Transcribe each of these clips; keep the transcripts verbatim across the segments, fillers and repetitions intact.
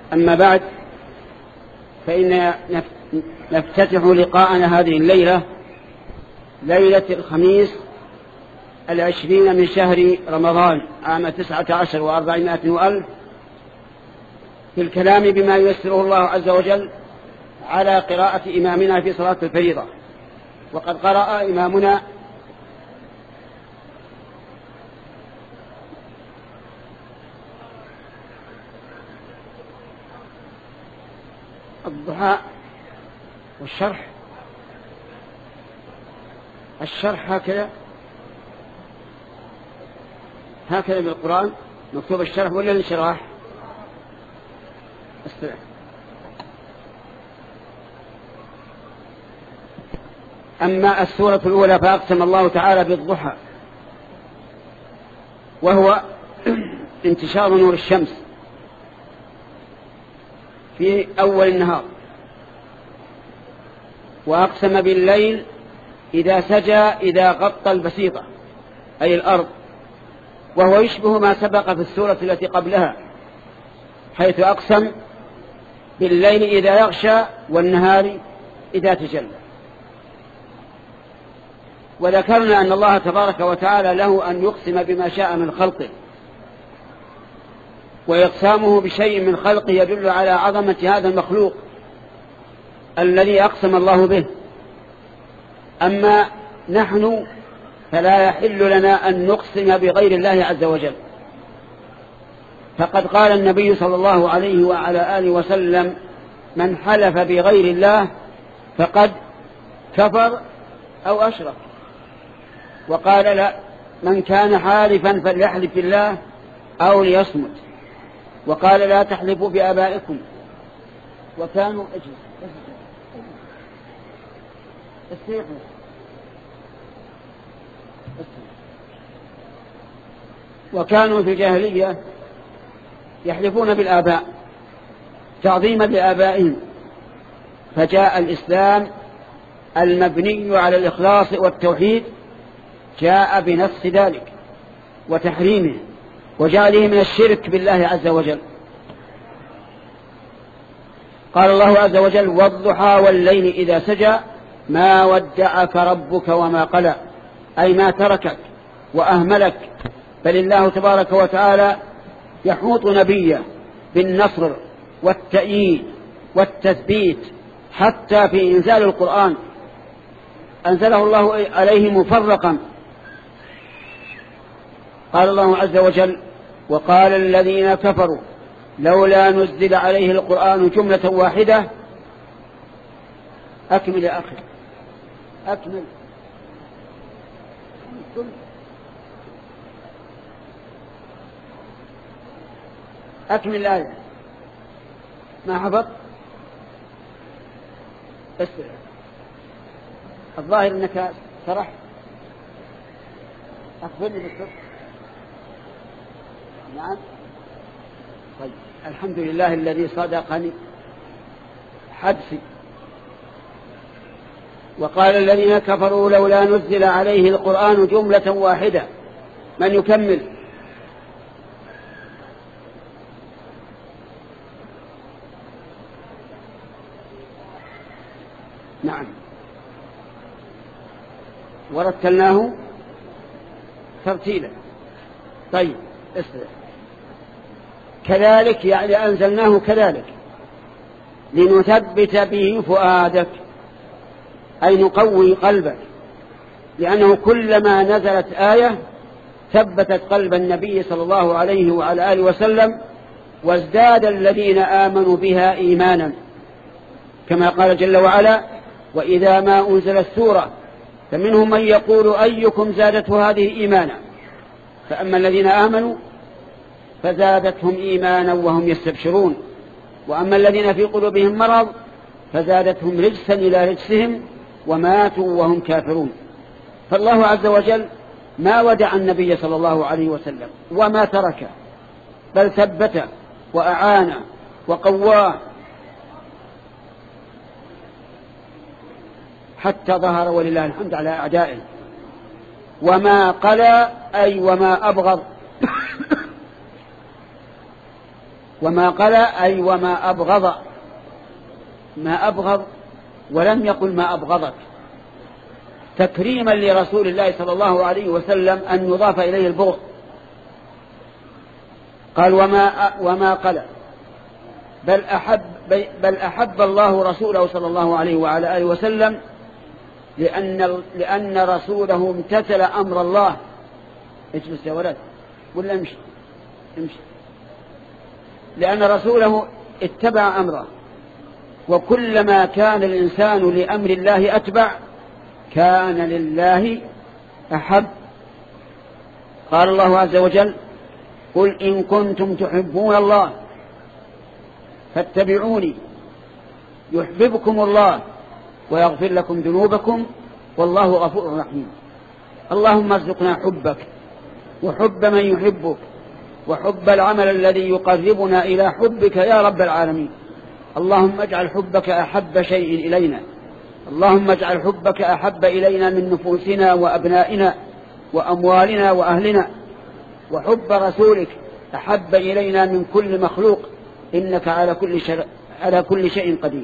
أما بعد، فإن نفتتح لقاءنا هذه الليلة ليلة الخميس العشرين من شهر رمضان عام تسعة عشر وأربعمائة وألف في الكلام بما ييسره الله عز وجل على قراءة إمامنا في صلاة الفريضة. وقد قرأ إمامنا الضحى والشرح. الشرح هكذا هكذا بالقرآن مكتوب الشرح ولا الانشراح؟ استرح. أما السورة الأولى فأقسم الله تعالى بالضحى، وهو انتشار نور الشمس في أول النهار. وأقسم بالليل إذا سجى إذا غطى البسيطة أي الأرض، وهو يشبه ما سبق في السورة التي قبلها، حيث أقسم بالليل إذا يغشى والنهار إذا تجلى. وذكرنا أن الله تبارك وتعالى له أن يقسم بما شاء من خلقه، وإقسامه بشيء من خلقه يدل على عظمة هذا المخلوق الذي أقسم الله به. أما نحن فلا يحل لنا أن نقسم بغير الله عز وجل، فقد قال النبي صلى الله عليه وعلى آله وسلم: من حلف بغير الله فقد كفر أو أشرك. وقال: لا، من كان حالفا فليحلف بالله أو ليصمت. وقال: لا تحلفوا بآبائكم. وكانوا اجلس استيقظوا وكانوا في الجاهلية يحلفون بالآباء تعظيما لآبائهم، فجاء الإسلام المبني على الإخلاص والتوحيد جاء بنفس ذلك وتحريمه وجعله من الشرك بالله عز وجل. قال الله عز وجل: والضحى والليل إذا سجى ما ودعك ربك وما قلى، أي ما تركك وأهملك. بل الله تبارك وتعالى يحوط نبيه بالنصر والتأييد والتثبيت، حتى في إنزال القرآن أنزله الله عليه مفرقا. قال الله عز وجل: وقال الذين كفروا لولا نزل عليه القرآن جملة واحدة. أكمل يا أخي، أكمل. أكمل الآية. ما حفظ؟ اسرع. الظاهر أنك سرحت. أخبرني بالصدق. نعم. طيب، الحمد لله الذي صدقني حدسي. وقال الذين كفروا لولا نزل عليه القرآن جملة واحدة. من يكمل؟ نعم. ورتلناه ترتيلا. طيب، اسمع. كذلك يعني أنزلناه كذلك لنثبت به فؤادك، أي نقوي قلبك، لأنه كلما نزلت آية ثبتت قلب النبي صلى الله عليه وعلى آله وسلم، وازداد الذين آمنوا بها إيمانا، كما قال جل وعلا: وإذا ما أنزلت سورة فمنهم من يقول أيكم زادته هذه إيمانا، فأما الذين آمنوا فزادتهم إيمانا وهم يستبشرون، وأما الذين في قلوبهم مرض فزادتهم رجسا إلى رجسهم وماتوا وهم كافرون. فالله عز وجل ما ودع النبي صلى الله عليه وسلم وما تركه، بل ثبته وأعانه وقواه حتى ظهر ولله الحمد على أعدائه. وما قلى أي وما أبغض وما قلى أي وما أبغض، ما أبغض، ولم يقل ما أبغضك، تكريما لرسول الله صلى الله عليه وسلم أن يضاف إليه البغض. قال وما وما قلى، بل أحب بل أحب الله رسوله صلى الله عليه وعلى آله وسلم لأن لأن رسوله امتثل أمر الله. اجلس يا ولد ولا امشي امشي. لأن رسوله اتبع أمره، وكلما كان الإنسان لأمر الله أتبع كان لله أحب. قال الله عز وجل قل إن كنتم تحبون الله فاتبعوني يحببكم الله ويغفر لكم ذنوبكم والله غفور رحيم. اللهم ارزقنا حبك وحب من يحبك وحب العمل الذي يقربنا إلى حبك يا رب العالمين. اللهم اجعل حبك أحب شيء إلينا، اللهم اجعل حبك أحب إلينا من نفوسنا وأبنائنا وأموالنا وأهلنا، وحب رسولك أحب إلينا من كل مخلوق، إنك على كل شيء على كل شيء قدير.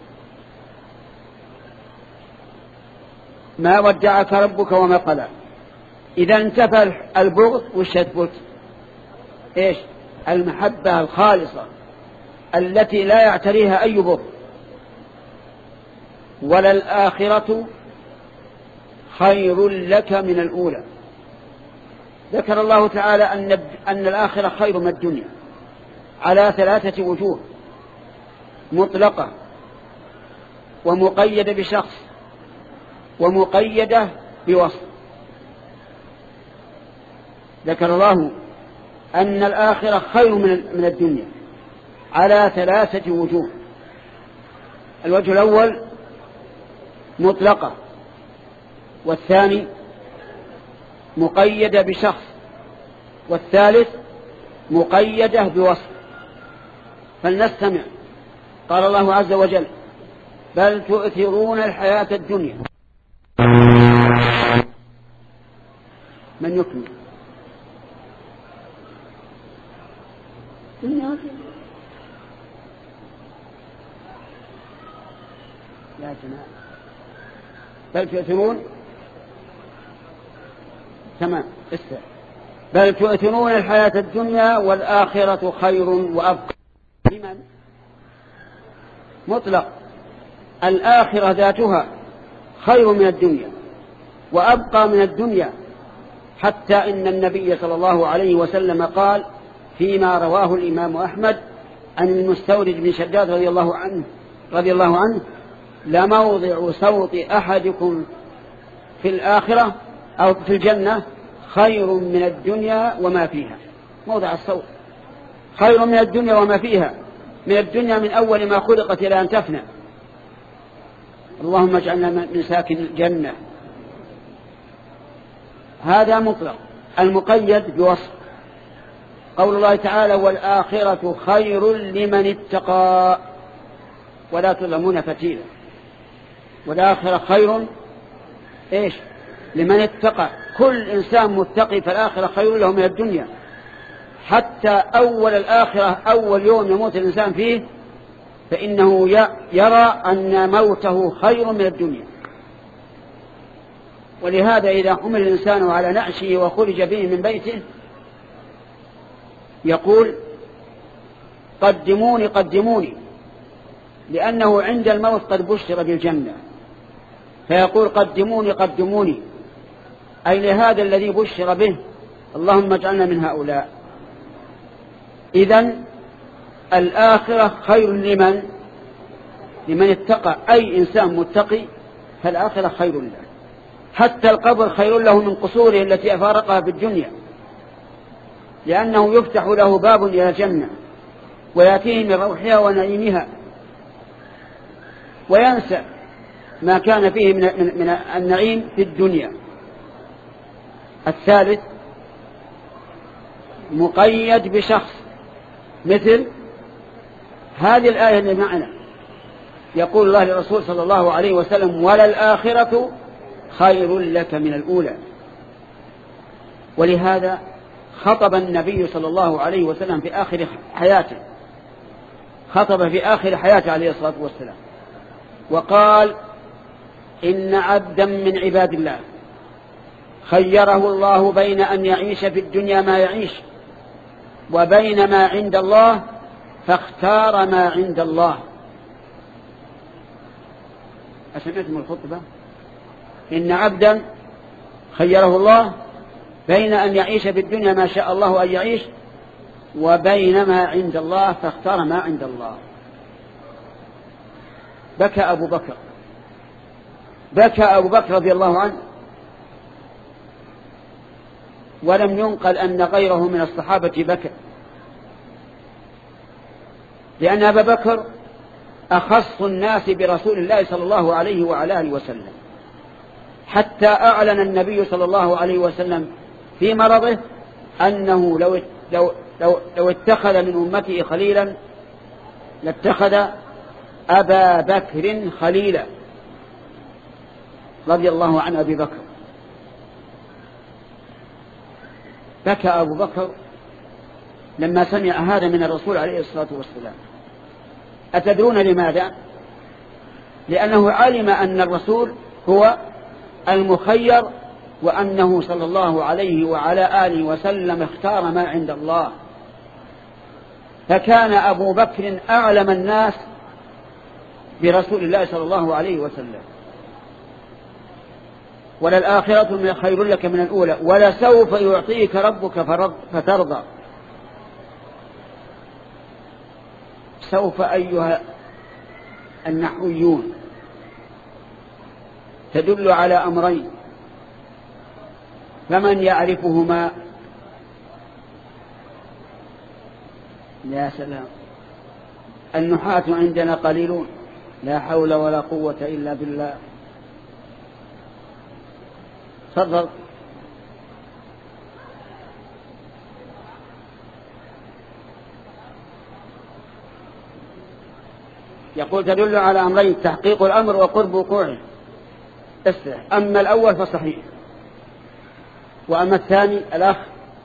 ما ودعك ربك وما قلى. إذا انتفى البغض والشتفت، إيش؟ المحبة الخالصة التي لا يعتريها أي بغض. وللآخرة خير لك من الأولى. ذكر الله تعالى أن أن الآخرة خير من الدنيا على ثلاثة وجوه: مطلقة، ومقيدة بشخص، ومقيدة بوصف. ذكر الله أن الآخرة خير من الدنيا على ثلاثة وجوه. الوجه الأول مطلقة، والثاني مقيدة بشخص، والثالث مقيدة بوصف. فلنستمع. قال الله عز وجل بل تؤثرون الحياة الدنيا. من يكمل؟ يا جماعة بل تؤثرون تمام استمع. بل تؤثرون الحياة الدنيا والآخرة خير وأبقى. لمن؟ مطلق. الآخرة ذاتها خير من الدنيا وأبقى من الدنيا، حتى إن النبي صلى الله عليه وسلم قال فيما رواه الإمام أحمد عن المستورد بن شداد رضي الله عنه رضي الله عنه لموضع صوت أحدكم في الآخرة أو في الجنة خير من الدنيا وما فيها. موضع الصوت خير من الدنيا وما فيها، من الدنيا من أول ما خلقت إلى أن تفنى. اللهم اجعلنا من ساكن الجنة. هذا مطلق. المقيد بوصف قول الله تعالى والآخرة خير لمن اتقى ولا تظلمون فتيلا. والآخرة خير إيش؟ لمن اتقى. كل إنسان متقي فالآخرة خير له من الدنيا. حتى أول الآخرة أول يوم يموت الإنسان فيه فإنه يرى أن موته خير من الدنيا. ولهذا إذا حمل الإنسان على نعشه وخرج به من بيته يقول قدموني قدموني، لأنه عند الموت قد بشر بالجنة، فيقول قدموني قدموني، أي لهذا الذي بشر به، اللهم اجعلنا من هؤلاء. إذن الآخرة خير لمن لمن اتقى، أي إنسان متقي فالآخرة خير له. حتى القبر خير له من قصوره التي أفارقها في الدنيا، لأنه يفتح له باب إلى الجنة ويأتيه من روحها ونعيمها وينسى ما كان فيه من من النعيم في الدنيا. الثالث مقيد بشخص، مثل هذه الآية اللي معنا يقول الله للرسول صلى الله عليه وسلم وللآخرة خير لك من الأولى. ولهذا خطب النبي صلى الله عليه وسلم في آخر حياته خطب في آخر حياته عليه الصلاة والسلام وقال: إن عبدا من عباد الله خيره الله بين أن يعيش في الدنيا ما يعيش وبين ما عند الله فاختار ما عند الله. أسمعتم الخطبة؟ إن عبدا خيره الله بين أن يعيش في الدنيا ما شاء الله أن يعيش وبين ما عند الله فاختار ما عند الله. بكى أبو بكر بكى أبو بكر رضي الله عنه، ولم ينقل أن غيره من الصحابة بكى، لأن أبا بكر أخص الناس برسول الله صلى الله عليه وعلى آله وسلم، حتى أعلن النبي صلى الله عليه وسلم في مرضه أنه لو لو لو, لو اتخذ من أمته خليلا لاتخذ أبا بكر خليلا رضي الله عن أبي بكر. بكى أبو بكر لما سمع هذا من الرسول عليه الصلاة والسلام. أتدرون لماذا؟ لأنه علم أن الرسول هو المخير، وأنه صلى الله عليه وعلى آله وسلم اختار ما عند الله. فكان أبو بكر أعلم الناس برسول الله صلى الله عليه وسلم. وللآخرة خير لك من الأولى ولسوف يعطيك ربك فترضى. سوف أيها النحويون تدل على أمرين، فمن يعرفهما؟ يا سلام، النحاة عندنا قليلون، لا حول ولا قوة إلا بالله. تفضل. يقول تدل على أمرين: تحقيق الأمر وقرب وقوعه. أما الأول فصحيح، وأما الثاني الأخ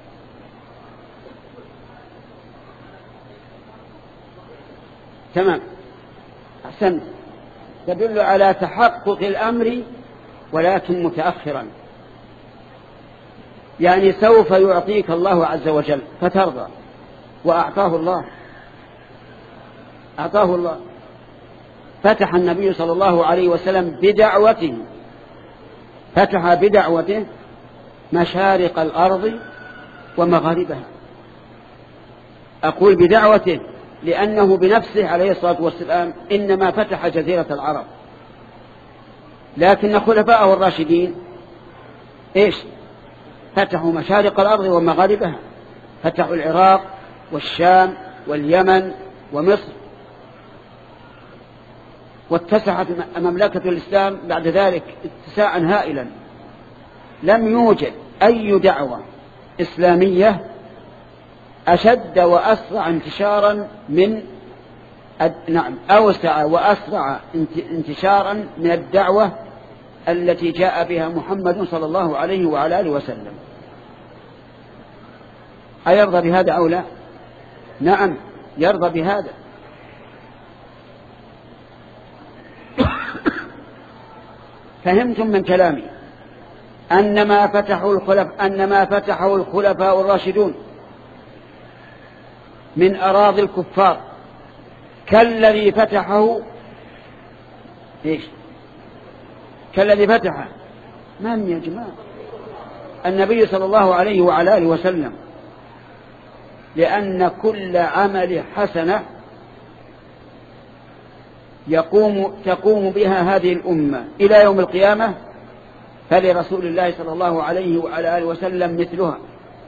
تمام أحسن، تدل على تحقق الأمر ولكن متأخرا، يعني سوف يعطيك الله عز وجل فترضى. وأعطاه الله أعطاه الله فتح النبي صلى الله عليه وسلم بدعوته فتح بدعوته مشارق الأرض ومغاربها. أقول بدعوته لأنه بنفسه عليه الصلاة والسلام إنما فتح جزيرة العرب، لكن خلفاءه الراشدين إيش؟ فتحوا مشارق الأرض ومغاربها، فتحوا العراق والشام واليمن ومصر، واتسعت مملكة الإسلام بعد ذلك اتساعا هائلا. لم يوجد أي دعوة إسلامية أشد وأسرع انتشارا من نعم أوسع وأسرع انتشارا من الدعوة التي جاء بها محمد صلى الله عليه وعلى آله وسلم. أيرضى بهذا أو لا؟ نعم يرضى بهذا. فهمتم من كلامي أن ما فتحوا الخلف أن ما فتحوا الخلفاء الراشدون من أراضي الكفار كالذي فتحه إيش؟ كالذي فتحه من يا جماعة؟ النبي صلى الله عليه وعلى آله وسلم. لأن كل عمل حسنة يقوم تقوم بها هذه الأمة إلى يوم القيامة فلرسول الله صلى الله عليه وعلى آله وسلم مثلها.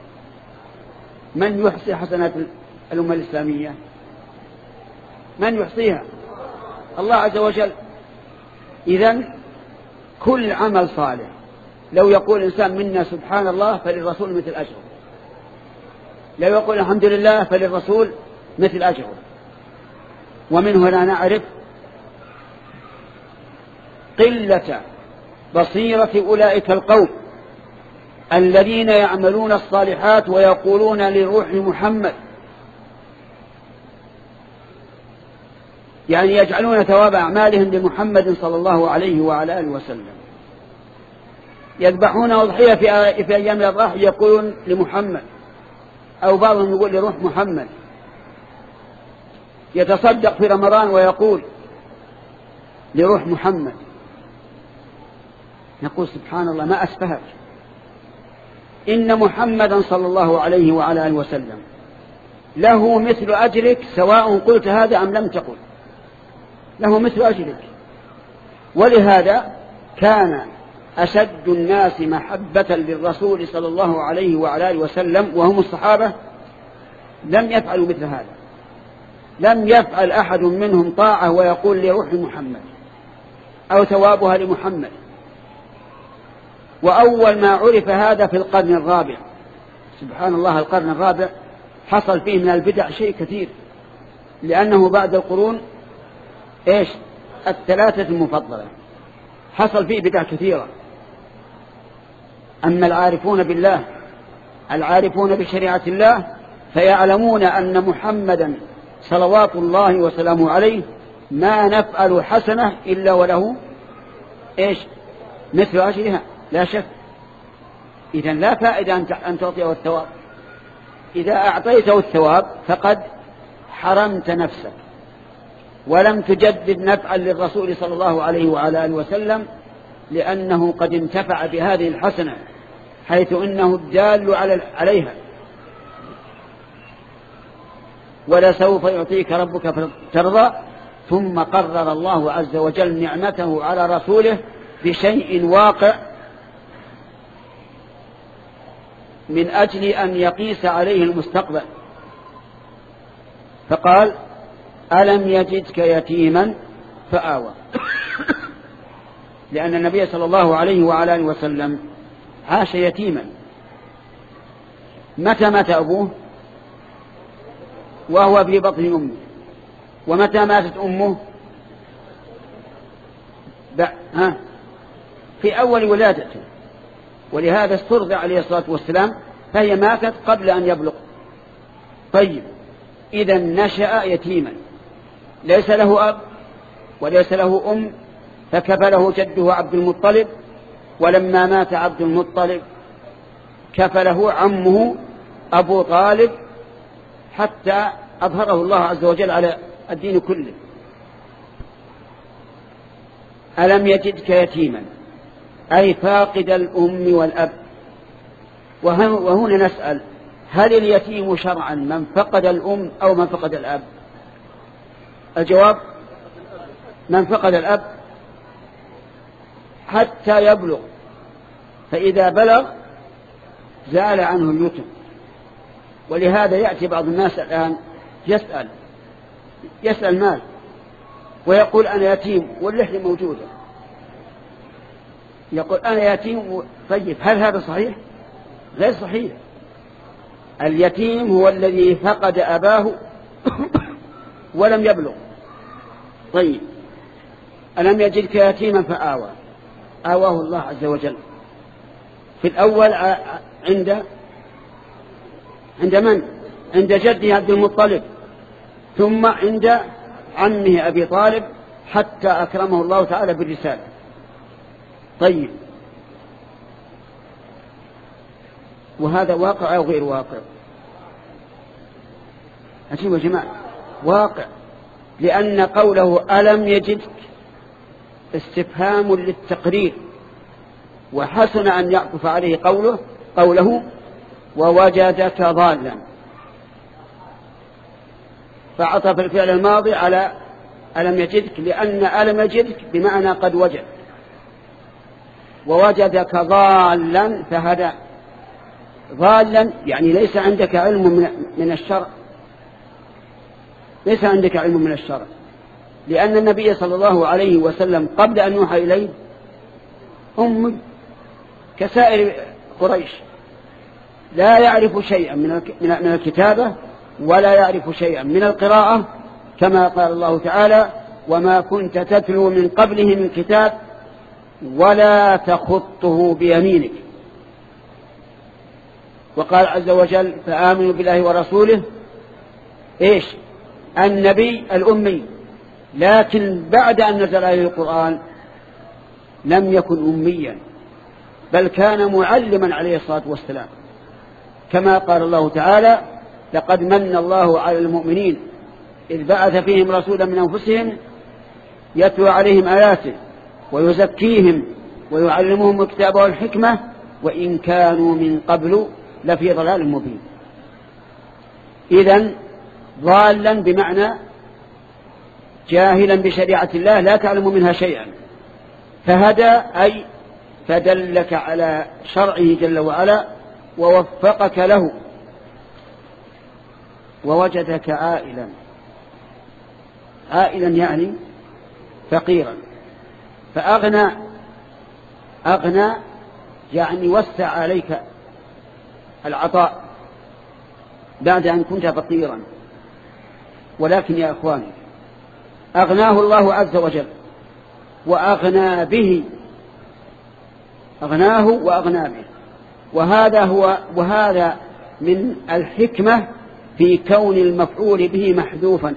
من يحصي حسنات الأمة الإسلامية؟ من يحصيها؟ الله عز وجل. إذن كل عمل صالح لو يقول إنسان منا سبحان الله فللرسول مثل أجره، لو يقول الحمد لله فللرسول مثل أجره. ومن هنا نعرف قلة بصيرة أولئك القوم الذين يعملون الصالحات ويقولون لروح محمد يعني يجعلون ثواب أعمالهم لمحمد صلى الله عليه وعلى آله وسلم. يذبحون أضحية في, في أيام الأضحى يقولون لمحمد، أو بعضهم يقول لروح محمد. يتصدق في رمضان ويقول لروح محمد. نقول سبحان الله ما أسفهك، إن محمدا صلى الله عليه وعلى آله وسلم له مثل أجرك سواء قلت هذا أم لم تقل، له مثل أجرك. ولهذا كان أشد الناس محبة للرسول صلى الله عليه وعلى آله وسلم وهم الصحابة لم يفعلوا مثل هذا. لم يفعل أحد منهم طاعة ويقول لروح محمد أو ثوابها لمحمد. وأول ما عرف هذا في القرن الرابع، سبحان الله، القرن الرابع حصل فيه من البدع شيء كثير، لأنه بعد القرون إيش الثلاثة المفضلة حصل فيه بدع كثيرة. أما العارفون بالله العارفون بشريعة الله فيعلمون أن محمدا صلوات الله وسلامه عليه ما نفعل حسنة إلا وله إيش مثل أجرها لا شك. إذن لا فائدة أن تعطيه الثواب. إذا أعطيته الثواب فقد حرمت نفسك ولم تجدد نفعا للرسول صلى الله عليه وعلى آله وسلم، لأنه قد انتفع بهذه الحسنة حيث إنه الدال عليها. ولسوف يعطيك ربك فترضى. ثم قرر الله عز وجل نعمته على رسوله بشيء واقع من أجل أن يقيس عليه المستقبل، فقال ألم يجدك يتيما فآوى. لأن النبي صلى الله عليه وعلى آله وسلم عاش يتيما. متى مات أبوه؟ وهو في بطن أمه. ومتى ماتت أمه؟ ها في أول ولادته. ولهذا استرضع عليه الصلاة والسلام، فهي ماتت قبل أن يبلغ. طيب، إذا نشأ يتيما ليس له أب وليس له أم، فكفله جده عبد المطلب. ولما مات عبد المطلب كفله عمه أبو طالب حتى أظهره الله عز وجل على الدين كله. ألم يجدك يتيما أي فاقد الأم والأب. وهنا نسأل هل اليتيم شرعا من فقد الأم أو من فقد الأب؟ الجواب من فقد الأب حتى يبلغ، فإذا بلغ زال عنه اليتم. ولهذا يأتي بعض الناس الآن يسأل يسأل مال ويقول أنا يتيم واللحية موجودة، يقول أنا يتيم. طيب هل هذا صحيح؟ غير صحيح. اليتيم هو الذي فقد أباه ولم يبلغ. طيب، ألم يجدك يتيما فآوى، آواه الله عز وجل في الأول عند عند من؟ عند جده عبد المطلب، ثم عند عمه أبي طالب حتى أكرمه الله تعالى بالرسالة. طيب، وهذا واقع أو غير واقع؟ أجيب يا جماعة، واقع. لأن قوله ألم يجدك استفهام للتقرير، وحسن أن يعطف عليه قوله قوله ووجدك ضالا، فعطف الفعل الماضي على ألم يجدك، لأن ألم يجدك بمعنى قد وجد، ووجدك ضالا فهدى. ضالا يعني ليس عندك علم من الشرع، ليس عندك علم من الشرع، لأن النبي صلى الله عليه وسلم قبل أن يوحى إليه أم كسائر قريش، لا يعرف شيئا من الكتابة ولا يعرف شيئا من القراءة، كما قال الله تعالى وما كنت تتلو من قبله من كتاب ولا تخطه بيمينك. وقال عز وجل فآمنوا بالله ورسوله إيش؟ النبي الأمي لكن بعد أن نزل عليه القرآن لم يكن أميا، بل كان معلما عليه الصلاة والسلام، كما قال الله تعالى: لقد من الله على المؤمنين إذ بعث فيهم رسولا من أنفسهم يتلو عليهم آياته ويزكيهم ويعلمهم الكتاب والحكمة وإن كانوا من قبل لفي ضلال مبين. إذن ضالا بمعنى جاهلا بشريعة الله لا تعلم منها شيئا، فهدى أي فدلك على شرعه جل وعلا ووفقك له. ووجدك عائلا، عائلا يعني فقيرا، فأغنى، أغنى يعني وسع عليك العطاء بعد أن كنت فقيرا. ولكن يا أخواني أغناه الله عز وجل وأغنى به، أغناه وأغنى به. وهذا هو وهذا من الحكمة في كون المفعول به محذوفا،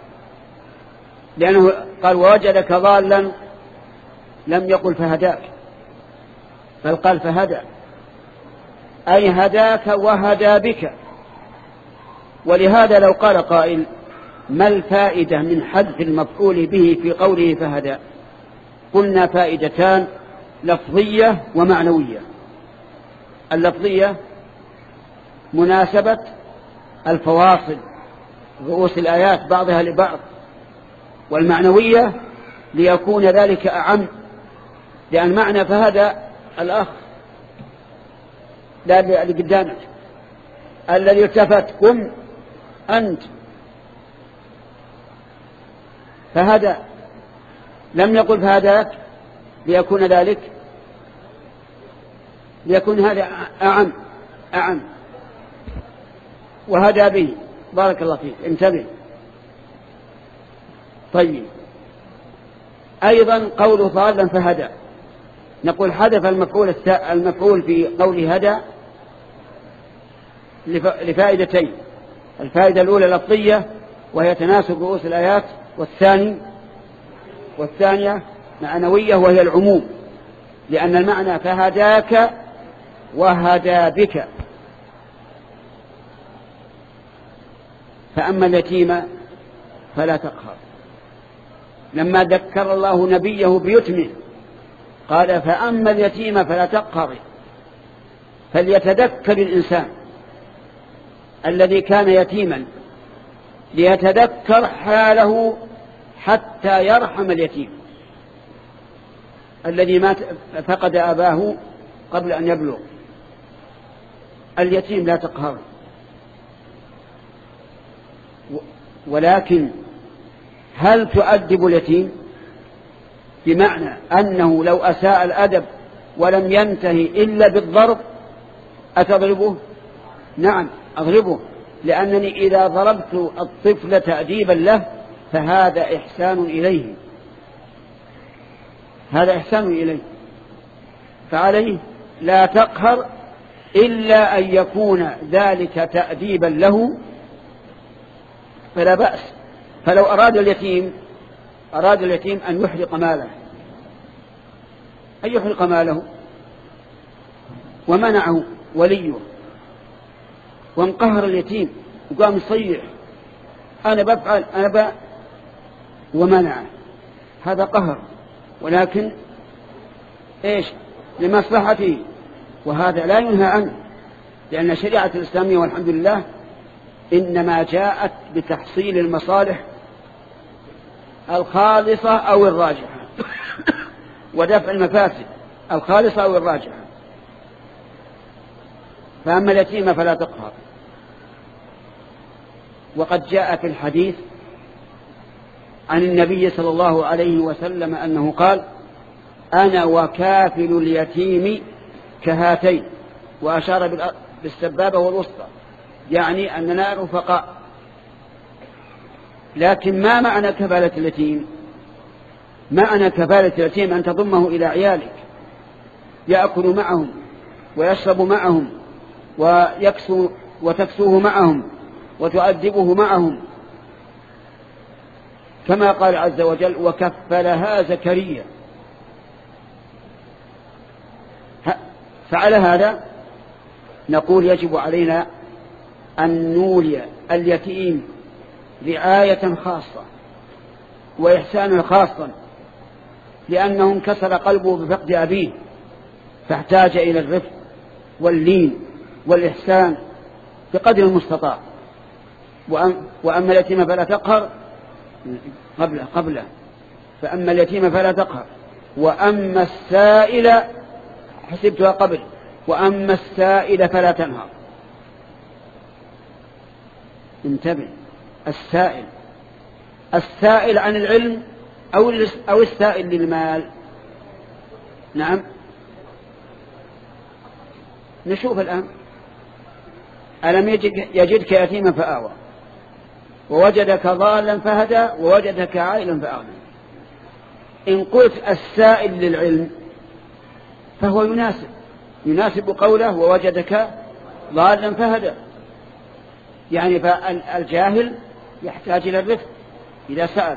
لأنه قال: ووجدك ضالا، لم يقل فهداك، بل قال فهدى، أي هداك وهدى بك. ولهذا لو قال قائل: ما الفائدة من حذف المفعول به في قوله فهدى؟ قلنا فائدتان: لفظية ومعنوية. اللفظية مناسبة الفواصل رؤوس الآيات بعضها لبعض، والمعنوية ليكون ذلك أعم، لأن معنى فهدى الأخ لا اللي قدامك الذي التفت قم أنت، فهدى، لم يقل فهداك ليكون ذلك ليكون هذا أعم أعم وهدى به. بارك الله فيك، انتبه. طيب، أيضا قوله ضالا فهدى، نقول حذف المفعول المفعول في قوله هدى لفائدتين: الفائدة الأولى لفظية وهي تناسب رؤوس الآيات، والثاني والثانية معنوية وهي العموم، لأن المعنى فهداك وهدى بك. فأما اليتيم فلا تقهر، لما ذكر الله نبيه بيتمه قال: فأما اليتيم فلا تقهر. فليتذكر الإنسان الذي كان يتيما، ليتذكر حاله حتى يرحم اليتيم الذي مات فقد أباه قبل أن يبلغ. اليتيم لا تقهر، ولكن هل تؤدب اليتيم؟ بمعنى أنه لو أساء الأدب ولم ينتهي إلا بالضرب أتضربه؟ نعم أضربه، لأنني إذا ضربت الطفل تأديبا له فهذا إحسان إليه، هذا إحسان إليه، فعليه لا تقهر إلا أن يكون ذلك تأديبا له فلا بأس. فلو أراد اليتيم أراد اليتيم أن يحرق ماله، أن يحرق ماله ومنعه وليه وانقهر اليتيم وقام يصيح أنا بفعل أنا ب ومنعه، هذا قهر، ولكن إيش؟ لمصلحته، وهذا لا ينهى عنه، لأن الشريعة الإسلامية والحمد لله إنما جاءت بتحصيل المصالح الخالصة أو الراجحة ودفع المفاسد الخالصة أو الراجحة. فأما اليتيم فلا تقهر. وقد جاء في الحديث عن النبي صلى الله عليه وسلم أنه قال: أنا وكافل اليتيم كهاتين، وأشار بالسبابة والوسطى، يعني أننا رفقاء. لكن ما معنى كفالة اليتيم؟ معنى كفالة اليتيم أن تضمه إلى عيالك، يأكل معهم ويشرب معهم ويكسو وتكسوه معهم وتؤدبه معهم، كما قال عز وجل وكفلها زكريا. فعلى هذا نقول يجب علينا أن نولي اليتيم رعاية خاصة وإحسانا خاصا، لأنه انكسر قلبه بفقد أبيه فاحتاج إلى الرفق واللين والإحسان بقدر المستطاع. وأما اليتيم فلا تقهر قبله قبله فأما اليتيم فلا تقهر وأما السائل حسبتها قبل وأما السائل فلا تنهر. انتبه، السائل السائل عن العلم أو أو السائل للمال. نعم، نشوف الآن. ألم يجدك يتيما فآوى ووجدك ضالا فهدى ووجدك عائلا فأغنى. إن قلت السائل للعلم فهو يناسب يناسب قوله ووجدك ضالا فهدى، يعني فالجاهل يحتاج إلى الرفق إذا سأل.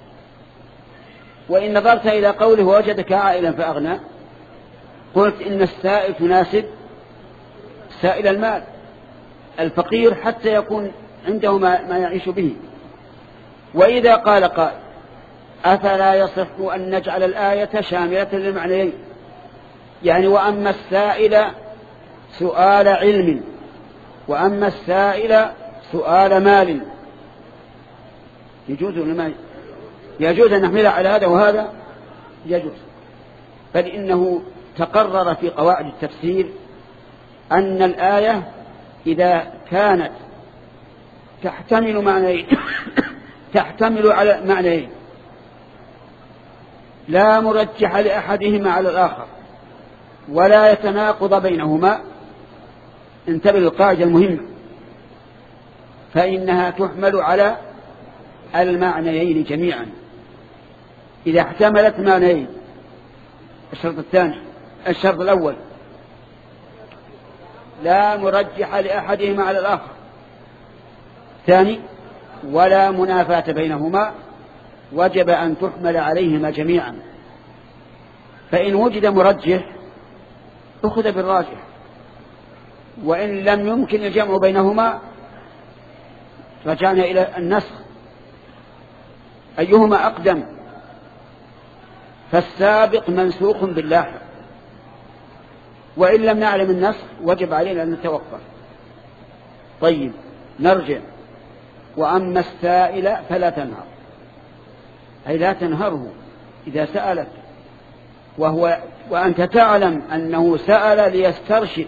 وإن نظرت إلى قوله ووجدك عائلا فأغنى قلت إن السائل تناسب سائل المال الفقير حتى يكون عنده ما, ما يعيش به. وإذا قال قائل أفلا يصح أن نجعل الآية شاملة للمعنيين، يعني وأما السائل سؤال علم وأما السائل سؤال مال، يجوز ولا ما يجوز أن نحملها على هذا وهذا؟ يجوز، بل إنه تقرر في قواعد التفسير أن الآية إذا كانت تحتمل معنيين تحتمل على معنيين لا مرجح لأحدهما على الآخر ولا يتناقض بينهما، انتبه القاعدة المهمة، فإنها تحمل على المعنيين جميعا إذا احتملت معنيين. الشرط الثاني الشرط الأول لا مرجح لأحدهما على الآخر، ثاني ولا منافاة بينهما، وجب أن تحمل عليهما جميعا. فإن وجد مرجح أخذ بالراجح، وإن لم يمكن الجمع بينهما رجعنا إلى النسخ أيهما أقدم، فالسابق منسوخ باللاحق، وإن لم نعلم النسخ وجب علينا أن نتوقف. طيب نرجع. وأما السائل فلا تنهر، أي لا تنهره إذا سألك وهو وأنت تعلم أنه سأل ليسترشد.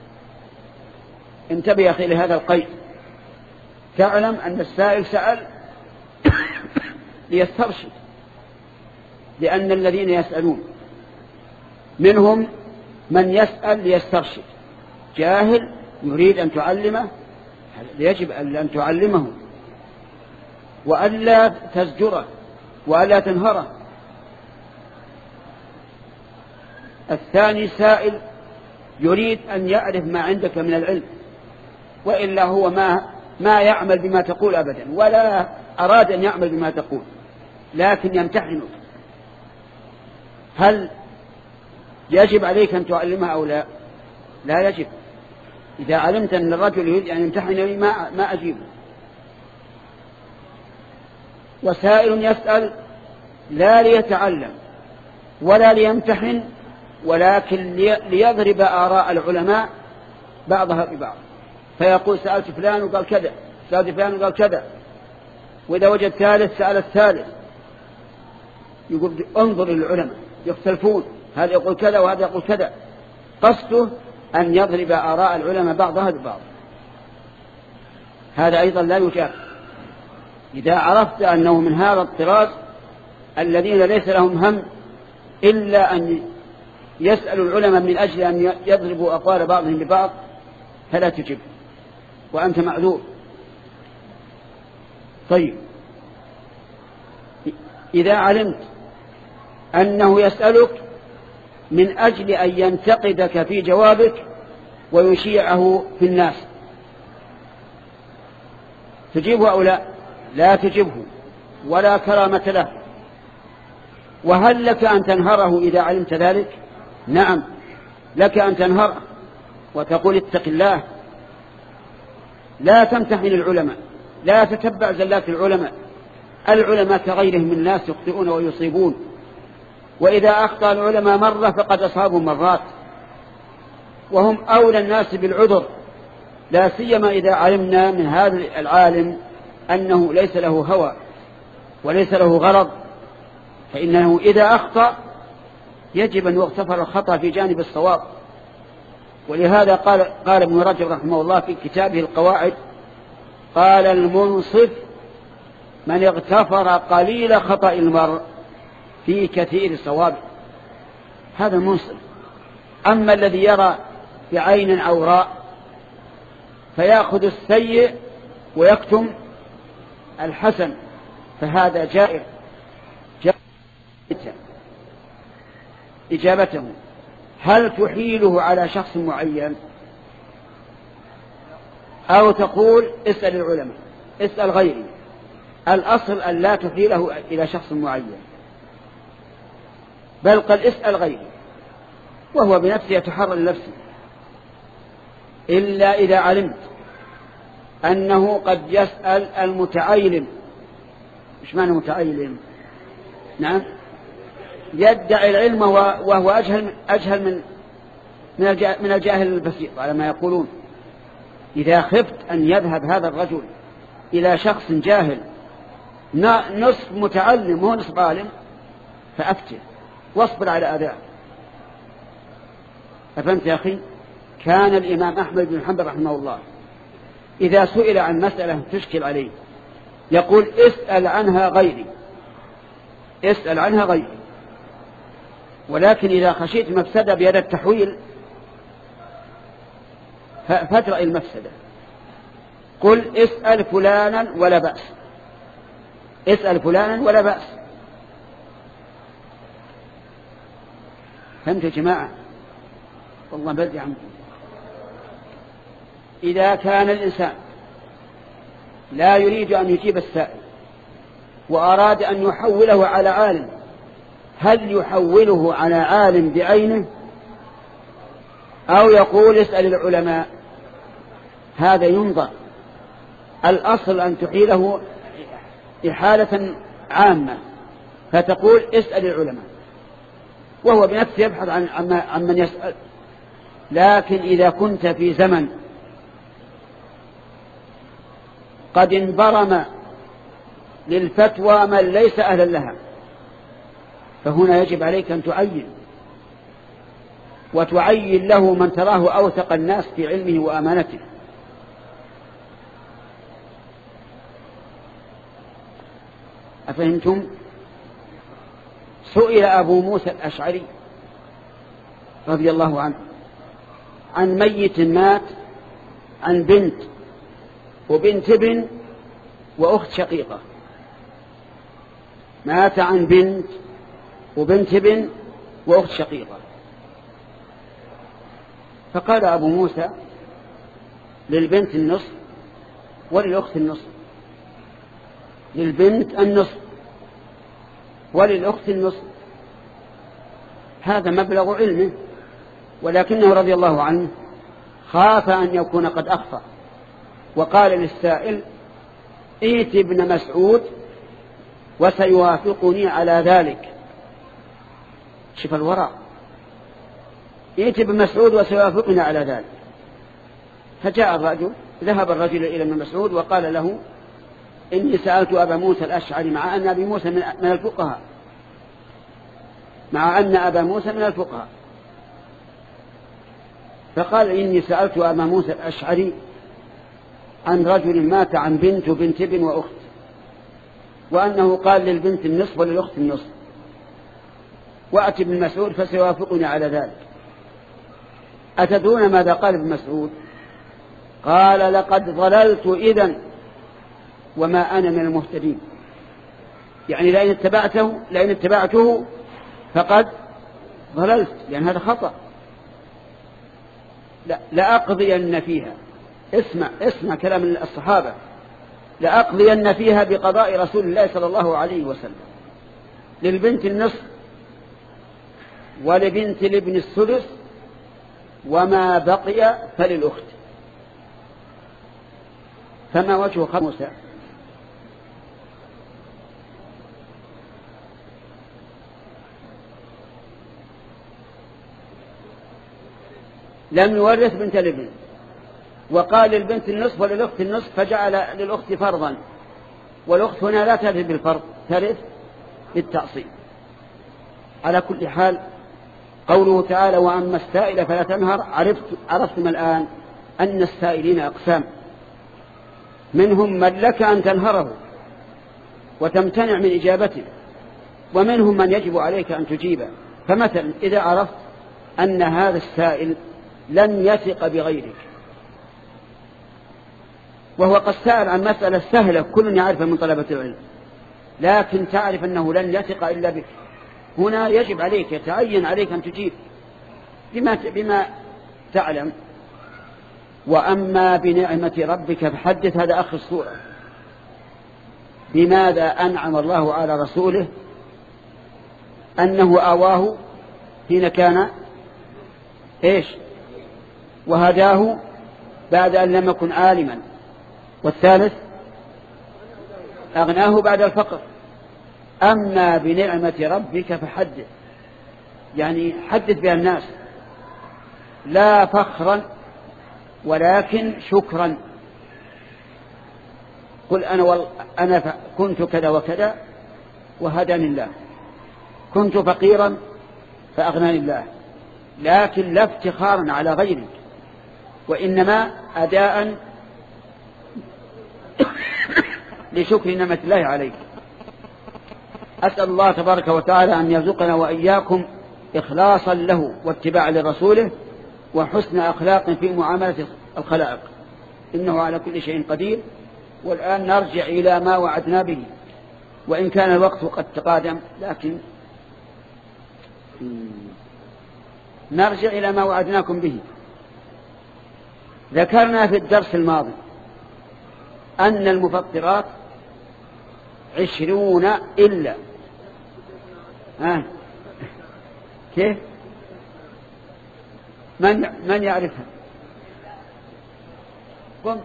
انتبه يا أخي لهذا القيد، تعلم أن السائل سأل ليسترشد، لأن الذين يسألون منهم من يسأل ليسترشد، جاهل يريد أن تعلمه يجب أن تعلمه وألا تزجره وألا تنهره. الثاني سائل يريد أن يعرف ما عندك من العلم، وإلا هو ما ما يعمل بما تقول أبدا، ولا أراد أن يعمل بما تقول، لكن يمتحنك. هل يجب عليك أن تعلمها أو لا؟ لا يجب. إذا علمت أن الرجل يريد أن يمتحنني ما ما أجيبه. وسائل يسأل لا ليتعلم ولا ليمتحن، ولكن ليضرب آراء العلماء بعضها ببعض، فيقول سألت فلان وقال كذا، سألت فلان وقال كذا، وإذا وجد ثالث سأل الثالث، يقول انظر للعلماء يختلفون، هذا يقول كذا وهذا يقول كذا، قصده أن يضرب آراء العلماء بعضها ببعض. هذا أيضا لا يجاب. إذا عرفت أنه من هذا الطراز الذين ليس لهم هم إلا أن يسألوا العلماء من أجل أن يضربوا أقوال بعضهم ببعض فلا تجب، وأنت معذور. طيب إذا علمت أنه يسألك من أجل أن ينتقدك في جوابك ويشيعه في الناس، تجيبه أو لا؟ لا تجبه، ولا كرامة له. وهل لك أن تنهره إذا علمت ذلك؟ نعم، لك أن تنهره وتقول اتق الله، لا تمتحن العلماء، لا تتبع زلات العلماء. العلماء كغيرهم من الناس يخطئون ويصيبون، وإذا أخطأ العلماء مرة فقد أصابوا مرات، وهم أولى الناس بالعذر، لا سيما إذا علمنا من هذا العالم أنه ليس له هوى وليس له غرض، فإنه إذا أخطأ يجب أن يغتفر الخطأ في جانب الصواب. ولهذا قال, قال ابن رجب رحمه الله في كتابه القواعد، قال المنصف من اغتفر قليل خطأ المرء في كثير صوابه، هذا المنصف. أما الذي يرى بعين عوراء فيأخذ السيء ويكتم الحسن فهذا جائر. إجابته هل تحيله على شخص معين أو تقول اسأل العلماء اسأل غيري؟ الأصل أن لا تحيله إلى شخص معين، بل قد اسأل غيري وهو بنفسه يتحرى لنفسه، إلا إذا علمت أنه قد يسأل المتعيلم. إيش معنى متعيلم؟ نعم، يدعي العلم وهو أجهل أجهل من من الجاهل البسيط على ما يقولون. إذا خفت أن يذهب هذا الرجل إلى شخص جاهل نصف متعلم وهو نصف عالم فأفتي واصبر على أذاه. أفهمت يا أخي؟ كان الإمام أحمد بن حنبل رحمه الله إذا سئل عن مسألة تشكل عليه يقول اسأل عنها غيري، اسأل عنها غيري. ولكن إذا خشيت مفسدة بيد التحويل فادرأ المفسدة، قل اسأل فلانا ولا بأس، اسأل فلانا ولا بأس. فهمت يا جماعة؟ والله بدي عنكم. إذا كان الإنسان لا يريد أن يجيب السائل وأراد أن يحوله على عالم، هل يحوله على عالم بعينه أو يقول اسأل العلماء؟ هذا ينظر. الأصل أن تحيله إحالة عامة فتقول اسأل العلماء وهو بنفسه يبحث عن, عن من يسأل. لكن إذا كنت في زمن قد انبرم للفتوى من ليس أهلا لها فهنا يجب عليك أن تعين، وتعين له من تراه أوثق الناس في علمه وأمانته. أفهمتم؟ سئل أبو موسى الأشعري رضي الله عنه عن ميت مات عن بنت وبنت ابن وأخت شقيقة، مات عن بنت وبنت ابن وأخت شقيقة. فقال أبو موسى للبنت النصف وللأخت النصف، للبنت النصف وللأخت النصف. هذا مبلغ علمه، ولكنه رضي الله عنه خاف أن يكون قد أخطأ وقال للسائل ائت ابن مسعود وسيوافقني على ذلك. شوف الورع، ائت ابن مسعود وسيوافقني على ذلك. فجاء الرجل، ذهب الرجل إلى ابن مسعود وقال له إني سألت أبا موسى الأشعري، مع أن أبي موسى من الفقهاء مع أن أبا موسى من الفقهاء فقال إني سألت أبا موسى الأشعري عن رجل مات عن بنت وبنت ابن وأخت، وأنه قال للبنت النصف وللأخت النصف، وأتي ابن مسعود فسيوافقني على ذلك. أتدرون ماذا قال ابن مسعود؟ قال لقد ضللت إذن وما أنا من المهتدين. يعني لئن اتبعته لئن اتبعته فقد ضللت، لأن هذا خطأ. لا لأقضين فيها. اسمع اسمع كلام الصحابة، لأقضين فيها بقضاء رسول الله صلى الله عليه وسلم. للبنت النصف، ولبنت الابن السدس، وما بقي فللأخت. فما وجه خمسة؟ لم يورث بنت الابن، وقال للبنت النصف وللأخت النصف، فجعل للأخت فرضا، والأخت هنا لا ترث بالفرض، ترث بالتعصيب. على كل حال قوله تعالى وأما السائل فلا تنهر، عرفت عرفتم الآن أن السائلين أقسام، منهم من لك أن تنهره وتمتنع من إجابته، ومنهم من يجب عليك أن تجيبه. فمثلا إذا عرفت أن هذا السائل لن يثق بغيرك، وهو قد سأل عن مسألة سهلة كل يعرفها من طلبة العلم، لكن تعرف أنه لن يثق إلا بك، هنا يجب عليك، يتعين عليك أن تجيب بما, بما تعلم. وأما بنعمة ربك فحدث، هذا آخر السورة. بماذا أنعم الله على رسوله؟ أنه آواه حين كان إيش؟ وهداه بعد أن لم يكن عالما. والثالث أغناه بعد الفقر. أما بنعمة ربك فحدث، يعني حدث بها الناس، لا فخرا ولكن شكرا. قل أنا, وال... أنا كنت كذا وكذا وهداني الله، كنت فقيرا فأغناني الله، لكن لا افتخارا على غيرك، وإنما أداء لشكر نعمة الله عليك. أسأل الله تبارك وتعالى أن يرزقنا وإياكم إخلاصا له واتباعا لرسوله وحسن أخلاق في معاملة الخلائق، إنه على كل شيء قدير. والآن نرجع إلى ما وعدنا به، وإن كان الوقت قد تقادم، لكن نرجع إلى ما وعدناكم به. ذكرنا في الدرس الماضي أن المفطرات عشرون إلا آه. كيف؟ من من يعرفها؟ قم.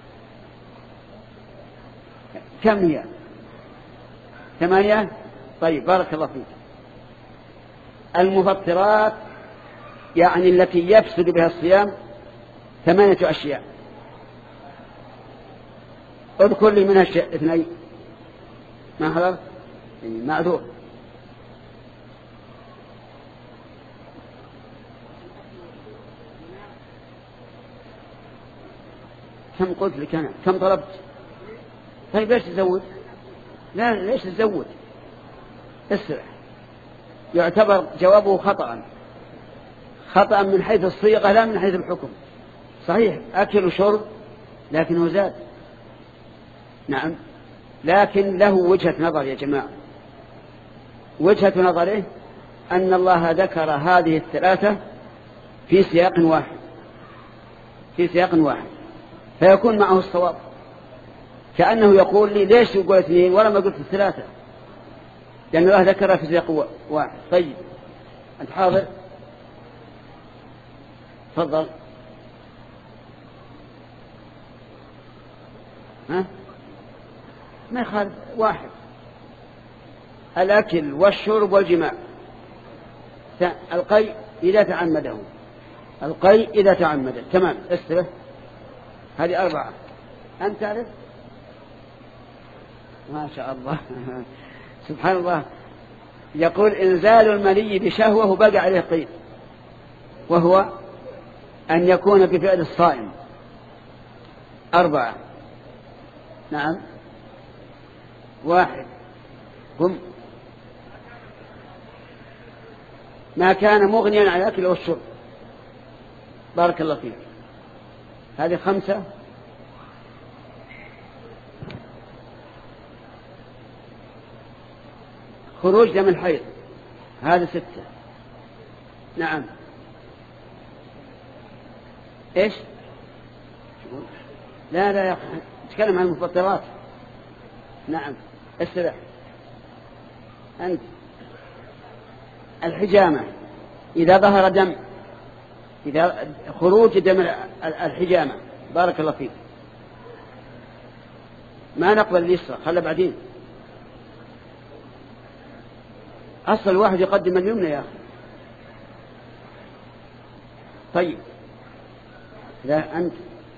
كم هي؟ ثمانية. طيب بارك الله فيك. المفطرات يعني التي يفسد بها الصيام ثمانية أشياء. اذكر لي منها اثنين. ما حضر؟ معذور. كم قلت لك أنا؟ كم طلبت؟ طيب ليش تزود؟ لا ليش تزود؟ اسرع. يعتبر جوابه خطأ، خطأ من حيث الصيغة لا من حيث الحكم. صحيح أكل وشرب لكنه زاد، نعم، لكن له وجهة نظر يا جماعة. وجهة نظره أن الله ذكر هذه الثلاثة في سياق واحد، في سياق واحد، فيكون معه الصواب. كأنه يقول لي ليش يقول اثنين ولا ما قلت الثلاثة؟ لأن الله ذكرها في سياق واحد. طيب أنت حاضر؟ تفضل. ها؟ ما يخالف، واحد. الأكل والشرب والجماع. القي إذا تعمده، القي إذا تعمده. تمام، استرف. هذه أربعة. أنت تعرف؟ ما شاء الله. سبحان الله. يقول إنزال المني بشهوة بقى عليه قيد، وهو أن يكون بفعل الصائم. أربعة. نعم. واحد. هم ما كان مغنيا عن الأكل والشرب. بارك الله فيك. هذه خمسة. خروج دم الحيض، هذا ستة. نعم. إيش؟ لا لا يا أخي، نتكلم عن المفطرات. نعم استرح أنت. الحجامة إذا ظهر دم، إذا خروج دم الحجامة، بارك الله فيك، ما نقبل اليسرى، خلى بعدين. أصل الواحد يقدم اليمنى يا أخي. طيب لا أنت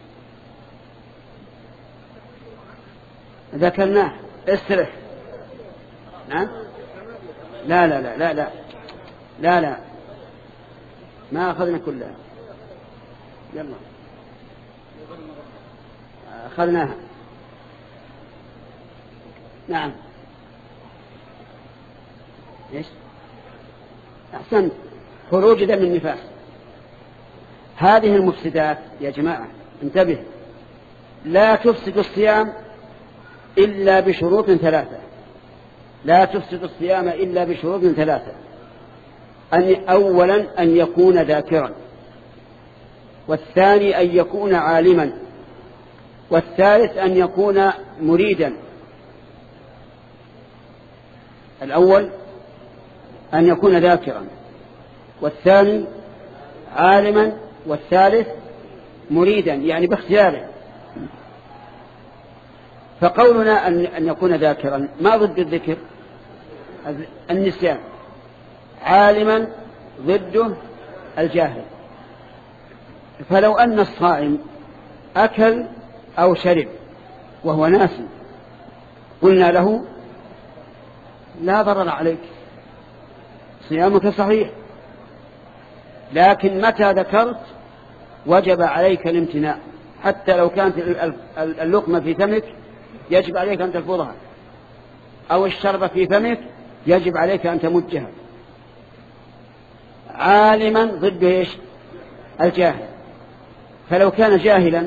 ذكرناه استرح. نعم لا لا لا لا لا لا لا ما أخذنا كلها، يلا أخذناها. نعم إيش أحسنت، خروج دم النفاس. هذه المفسدات يا جماعة انتبه، لا تفسد الصيام إلا بشروط ثلاثة. لا تفسد الصيام إلا بشروط ثلاثة. أن أولا أن يكون ذاكرا، والثاني أن يكون عالما، والثالث أن يكون مريدا. الأول أن يكون ذاكرا، والثاني عالما، والثالث مريدا يعني باختياره. فقولنا أن يكون ذاكرا ما ضد الذكر؟ النسيان. عالما ضده الجاهل. فلو أن الصائم أكل أو شرب وهو ناسي قلنا له لا ضرر عليك، صيامك صحيح، لكن متى ذكرت وجب عليك الامتناع، حتى لو كانت اللقمة في فمك يجب عليك أن تلفظها، أو الشربة في فمك يجب عليك أن تمجها. عالما ضد إيش؟ الجاهل. فلو كان جاهلا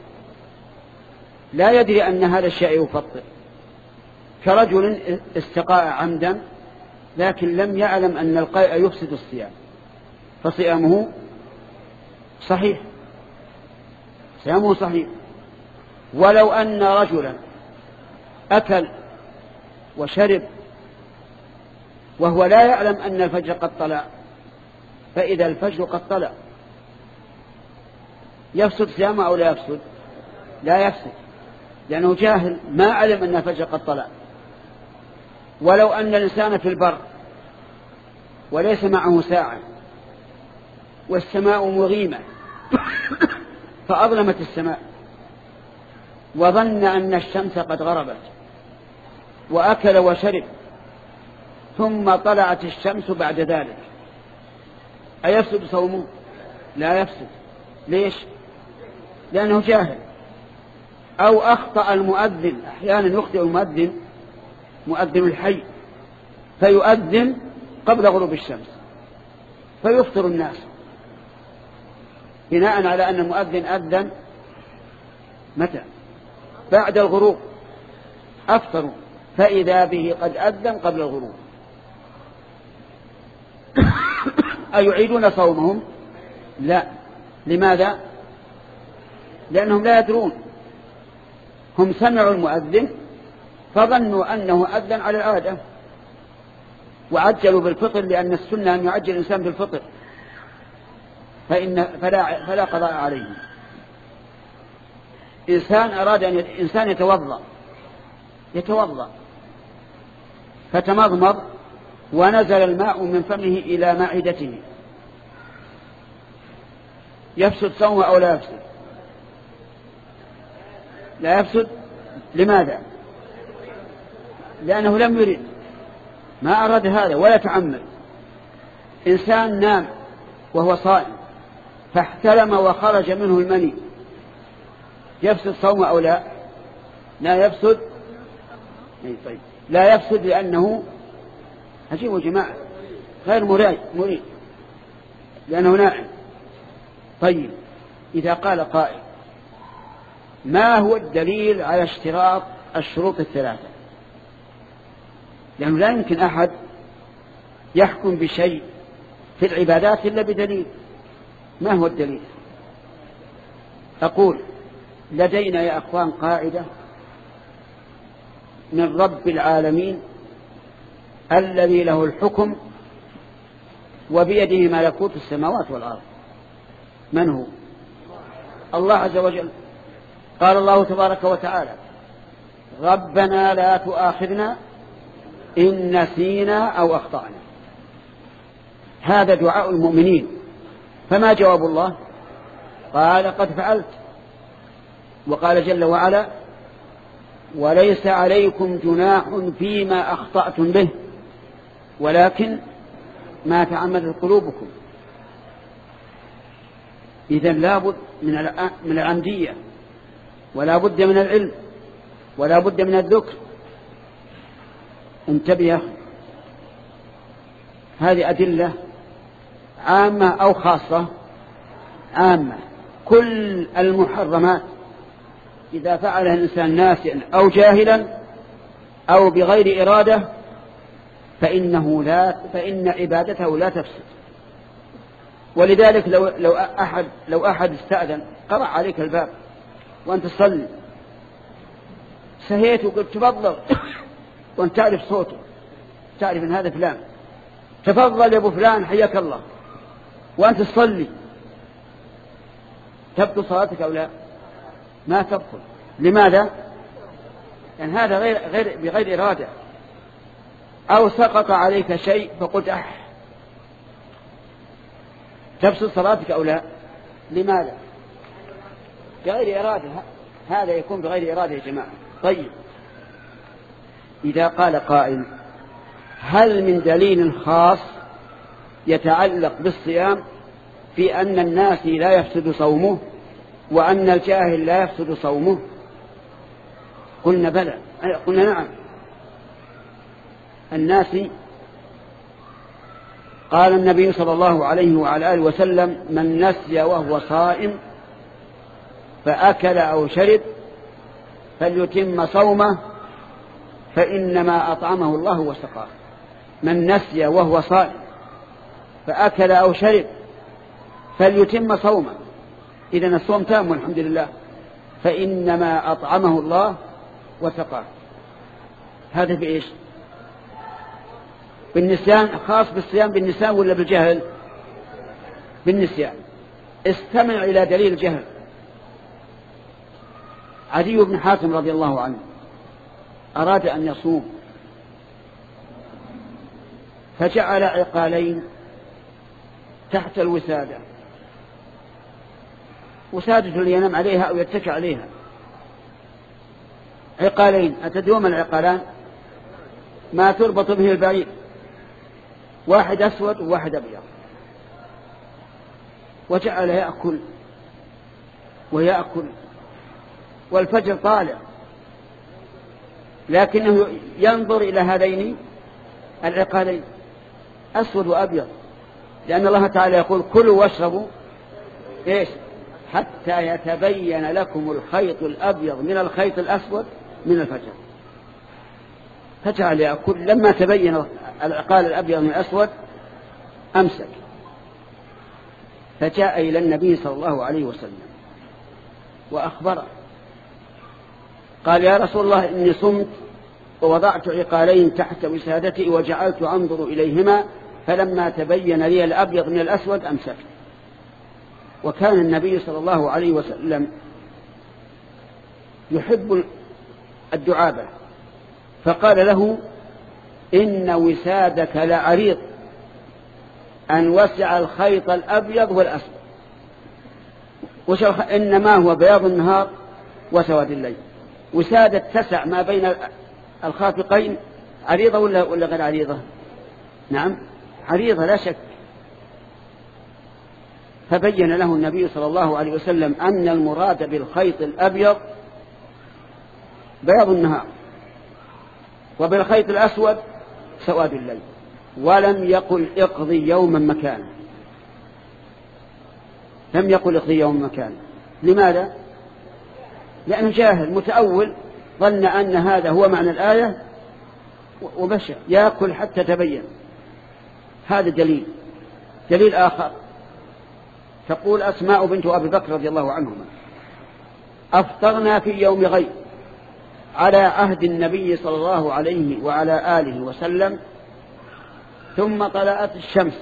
لا يدري أن هذا الشيء يفطر، كرجل استقاء عمدا لكن لم يعلم أن القيء يفسد الصيام، فصيامه صحيح، صيامه صحيح. ولو أن رجلا أكل وشرب وهو لا يعلم أن الفجر قد طلع، فإذا الفجر قد طلع يفسد صيامه أو لا يفسد؟ لا يفسد، لأنه جاهل ما علم أن الفجر قد طلع. ولو أن الإنسان في البر وليس معه ساعة والسماء مغيمة فأظلمت السماء وظن أن الشمس قد غربت وأكل وشرب ثم طلعت الشمس بعد ذلك، أيفسد صومه؟ لا يفسد. ليش؟ لأنه جاهل. أو أخطأ المؤذن، أحيانا يخطئ المؤذن، مؤذن الحي، فيؤذن قبل غروب الشمس فيفطر الناس بناء على أن المؤذن أذن متى؟ بعد الغروب، أفطروا فإذا به قد أذن قبل الغروب. أيعيدون صومهم؟ لا. لماذا؟ لأنهم لا يدرون، هم سمعوا المؤذن فظنوا أنه أذن على العادة وعجلوا بالفطر، لأن السنة أن يعجل الإنسان بالفطر، فإن فلا, فلا قضاء عليه. إنسان أراد أن إنسان يتوضأ يتوضأ فتمضمض ونزل الماء من فمه إلى معدته، يفسد صومه أو لا يفسد؟ لا يفسد. لماذا؟ لأنه لم يرد، ما أراد هذا ولا تعمد. إنسان نام وهو صائم فاحتلم وخرج منه المني، يفسد صومه أو لا؟ لا يفسد. طيب لا يفسد لأنه عجيب جماعة غير مريد لأنه نائم. طيب إذا قال قائل ما هو الدليل على اشتراط الشروط الثلاثة؟ لأنه لا يمكن أحد يحكم بشيء في العبادات إلا بدليل. ما هو الدليل؟ أقول لدينا يا أخوان قاعدة من رب العالمين الذي له الحكم وبيده ملكوت السماوات والأرض. من هو؟ الله عز وجل. قال الله تبارك وتعالى: ربنا لا تؤاخذنا إن نسينا أو أخطأنا. هذا دعاء المؤمنين. فما جواب الله؟ قال: قد فعلت. وقال جل وعلا: وليس عليكم جناح فيما أخطأتم به ولكن ما تعمدت قلوبكم. إذن لا بد من العمدية، ولا بد من العلم، ولا بد من الذكر. انتبه، هذه أدلة عامة أو خاصة؟ عامة. كل المحرمات إذا فعلها الإنسان ناسيا أو جاهلا أو بغير إرادة فإنه لا فإن عبادته لا تفسد. ولذلك لو لو أحد لو أحد استأذن قرع عليك الباب وأنت تصلي، سهيت وقلت تفضل، وأنت تعرف صوته، تعرف أن هذا فلان، تفضل يا أبو فلان حياك الله، وأنت تصلي، تبطل صلاتك أو لا؟ ما تبطل. لماذا؟ لأن يعني هذا غير غير بغير إرادة. أو سقط عليك شيء فقلت أح، تفسد صلاتك أو لا؟ لماذا؟ بغير إرادة. هذا يكون بغير إرادة يا جماعة. طيب، إذا قال قائل: هل من دليل خاص يتعلق بالصيام في أن الناس لا يفسد صومه وأن الجاهل لا يفسد صومه؟ قلنا بلى، قلنا نعم. الناس قال النبي صلى الله عليه وعلى آله وسلم: من نسي وهو صائم فأكل أو شرب فليتم صومه فإنما أطعمه الله وسقاه. من نسي وهو صائم فأكل أو شرب فليتم صومه. إذن الصوم تام والحمد لله، فإنما أطعمه الله وسقاه. هذا بإيش؟ بالنسيان. خاص بالصيام بالنسيان ولا بالجهل؟ بالنسيان. استمع إلى دليل الجهل. عدي بن حاتم رضي الله عنه أراد أن يصوم فجعل عقالين تحت الوسادة، وسادة ينام عليها أو يتكئ عليها. عقالين، أتدوم العقالان ما تربط به البعير، واحد أسود وواحد أبيض، وجعل يأكل ويأكل والفجر طالع، لكنه ينظر إلى هذين العقالين أسود وأبيض، لأن الله تعالى يقول: كلوا واشربوا إيش حتى يتبين لكم الخيط الأبيض من الخيط الأسود من الفجر. فجعل يأكل، لما تبين العقال الأبيض من الأسود أمسك، فجاء إلى النبي صلى الله عليه وسلم وأخبره، قال: يا رسول الله، إني صمت ووضعت عقالين تحت وسادتي وجعلت أنظر إليهما، فلما تبين لي الأبيض من الأسود أمسك. وكان النبي صلى الله عليه وسلم يحب الدعابة، فقال له: إن وسادك لعريض أن وسع الخيط الأبيض والأسود. إنما هو بياض النهار وسواد الليل. وسادة تسع ما بين الخافقين عريضة ولا ولا غير عريضة؟ نعم عريضة لا شك. فبين له النبي صلى الله عليه وسلم أن المراد بالخيط الأبيض بياض النهار، وبالخيط الأسود سواد الليل. ولم يقل اقضي يوما مكانا، لم يقل اقضي يوما مكانا. لماذا؟ لأنه جاهل متأول، ظن أن هذا هو معنى الآية وبشر يأكل حتى تبين. هذا دليل. دليل آخر، تقول أسماء بنت أبي بكر رضي الله عنهما: أفطرنا في يوم غيب على عهد النبي صلى الله عليه وعلى آله وسلم ثم طلعت الشمس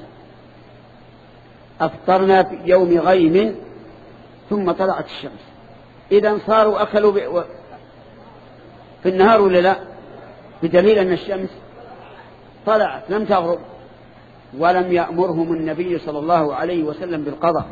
أفطرنا في يوم غيم ثم طلعت الشمس. إذن صاروا أكلوا في النهار ولا لا؟ بدليل أن الشمس طلعت لم تغرب، ولم يأمرهم النبي صلى الله عليه وسلم بالقضاء،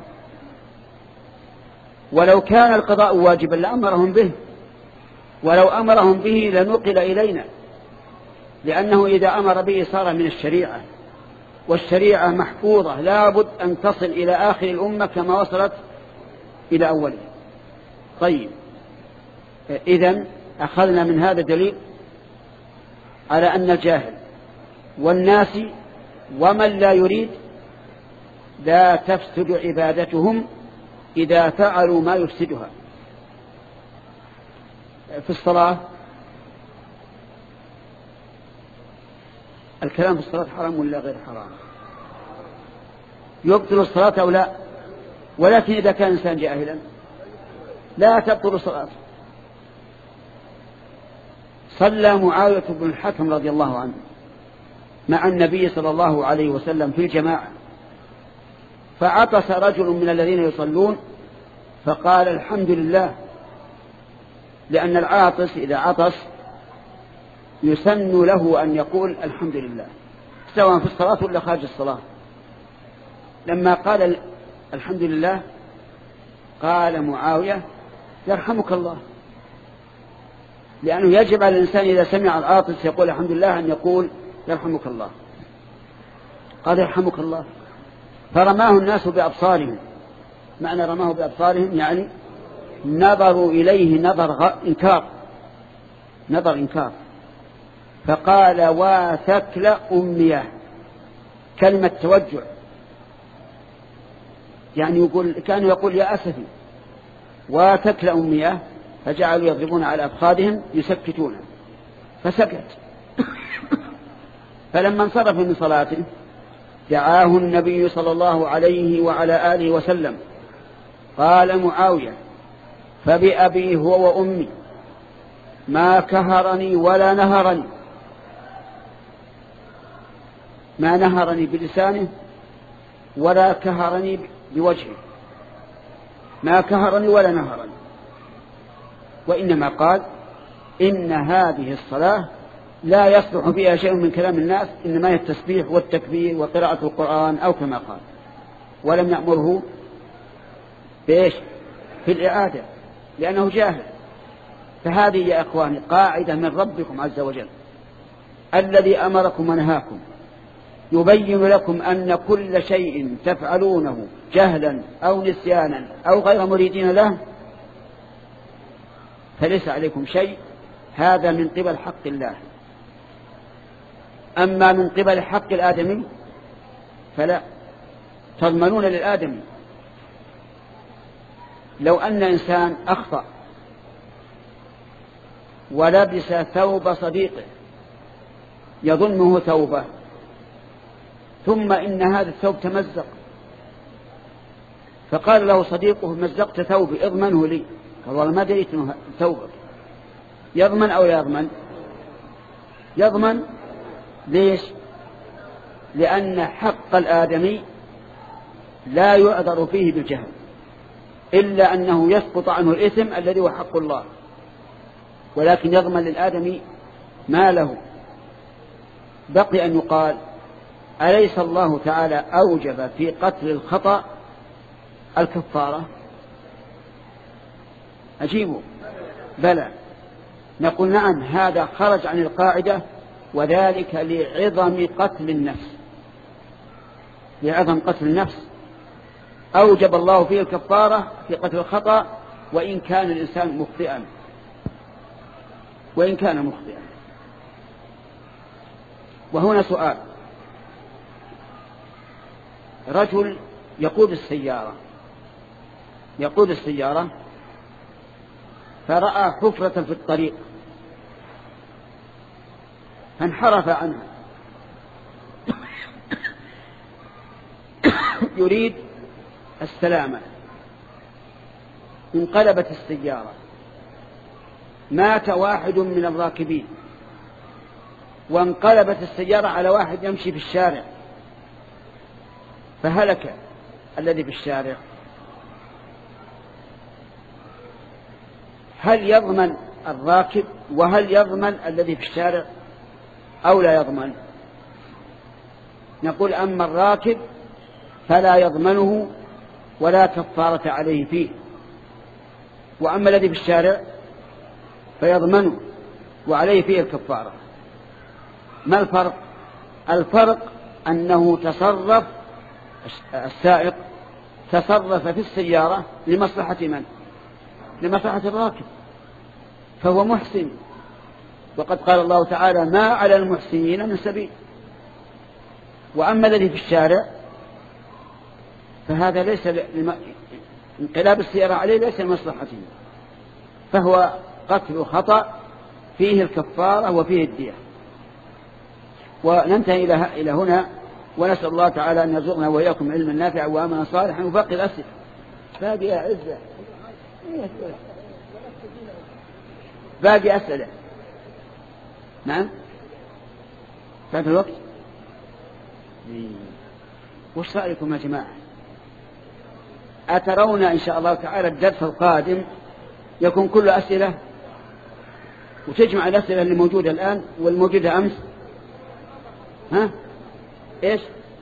ولو كان القضاء واجبا لأمرهم به، ولو أمرهم به لنقل إلينا، لأنه إذا أمر به صار من الشريعة، والشريعة محفوظة لا بد أن تصل إلى آخر الأمة كما وصلت إلى أولها. طيب، إذن أخذنا من هذا دليل على أن الجاهل والناس ومن لا يريد لا تفسد عبادتهم إذا فعلوا ما يفسدها. في الصلاة الكلام في الصلاة حرام ولا غير حرام؟ يبطل الصلاة أو لا؟ ولكن إذا كان إنسان جاهلا لا تبطل الصلاة. صلى معاوية بن الحكم رضي الله عنه مع النبي صلى الله عليه وسلم في الجماعة، فعطس رجل من الذين يصلون فقال الحمد لله، لأن العاطس إذا عطس يسن له أن يقول الحمد لله سواء في الصلاة ولا خارج الصلاة. لما قال الحمد لله قال معاوية يرحمك الله، لأنه يجب على الإنسان إذا سمع العاطس يقول الحمد لله أن يقول يرحمك الله. قال يرحمك الله، فرماه الناس بأبصارهم. معنى رماه بأبصارهم يعني نظروا إليه نظر إنكار، نظر إنكار. فقال وثكل أمياه، كلمة توجع، يعني يقول كانوا يقول يا أسفي وثكل أمياه، فجعلوا يضربون على أفخاذهم يسكتون، فسكت. فلما انصرف من صلاته دعاه النبي صلى الله عليه وعلى آله وسلم. قال معاوية فبأبي هو وأمي ما كهرني ولا نهرني، ما نهرني بلسانه ولا كهرني بوجهه، ما كهرني ولا نهرني، وإنما قال إن هذه الصلاة لا يصلح فيها شيء من كلام الناس، إنما هي التسبيح والتكبير وقراءة القرآن أو كما قال، ولم يأمره بإيش؟ في الإعادة، لأنه جاهل. فهذه يا أخواني قاعدة من ربكم عز وجل الذي أمركم ونهاكم، يبين لكم أن كل شيء تفعلونه جهلا أو نسيانا أو غير مريدين له فليس عليكم شيء، هذا من قبل حق الله. أما من قبل حق الآدمي فلا تضمنون للآدمي. لو أن إنسان أخطأ ولبس ثوب صديقه يظنه ثوبه، ثم إن هذا الثوب تمزق، فقال له صديقه مزقت ثوبي اضمنه لي، قال والله ما دريت انه ثوبك. يضمن أو لا يضمن؟ يضمن. ليش؟ لأن حق الآدمي لا يعذر فيه بالجهل، إلا أنه يسقط عنه الإثم الذي هو حق الله، ولكن يضمن للآدمي ما له. بقي أن يقال أليس الله تعالى أوجب في قتل الخطأ الكفارة؟ أجيبوا بلى. نقول نعم، هذا خرج عن القاعدة، وذلك لعظم قتل النفس، لعظم قتل النفس أوجب الله فيه الكفارة في قتل الخطأ وإن كان الإنسان مخطئا، وإن كان مخطئا. وهنا سؤال: رجل يقود السيارة يقود السيارة فرأى حفرة في الطريق فانحرف عنها يريد السلامة، انقلبت السيارة، مات واحد من الراكبين وانقلبت السيارة على واحد يمشي في الشارع فهلك الذي في الشارع، هل يضمن الراكب وهل يضمن الذي في الشارع أو لا يضمن؟ نقول أما الراكب فلا يضمنه ولا كفارة عليه فيه، وأما الذي في الشارع فيضمنه وعليه فيه الكفارة. ما الفرق؟ الفرق أنه تصرف السائق تصرف في السيارة لمصلحة من؟ لمصلحة الراكب، فهو محسن، وقد قال الله تعالى ما على المحسنين من سبيل. وأما الذي في الشارع فهذا ليس لم... انقلاب السيارة عليه ليس لمصلحته، فهو قتل خطأ فيه الكفارة وفيه الدية. وننتهي إلى هنا، ونسأل الله تعالى أن يرزقنا وإياكم علما نافعا وعملا صالحا. وباقي الأسئلة باقي يا عزة باقي أسئلة. نعم فات الوقت. وش رأيكم يا جماعة؟ أترون إن شاء الله تعالى الدرس القادم يكون كله أسئلة وتجمع الأسئلة اللي موجودة الآن والموجودة أمس؟ ها إيش؟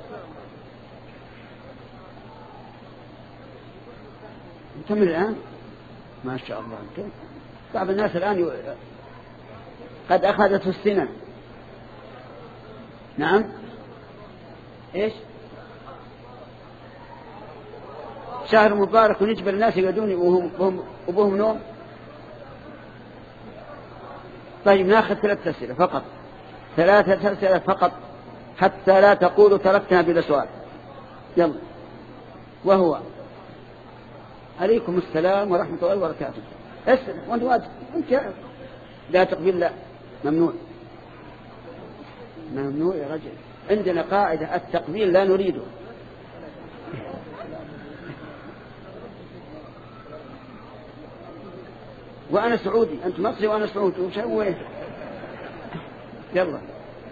نكمل الآن؟ ما شاء الله. بعض الناس الآن ي... قد أخذت السنة. نعم إيش؟ شهر مبارك ونجبر الناس يقعدون وهم وبهم نوم. طيب ناخذ ثلاثة أسئلة فقط، ثلاثة أسئلة فقط حتى لا تقولوا تركتنا بلا سؤال. يلا. وهو عليكم السلام ورحمة الله وبركاته. اسأل وانت واجب انت لا تقبل. لا ممنوع ممنوع يا رجل. عندنا قاعدة التقبيل لا نريده. وأنا سعودي أنت مصري وأنا سعودي وش هو؟ يلا.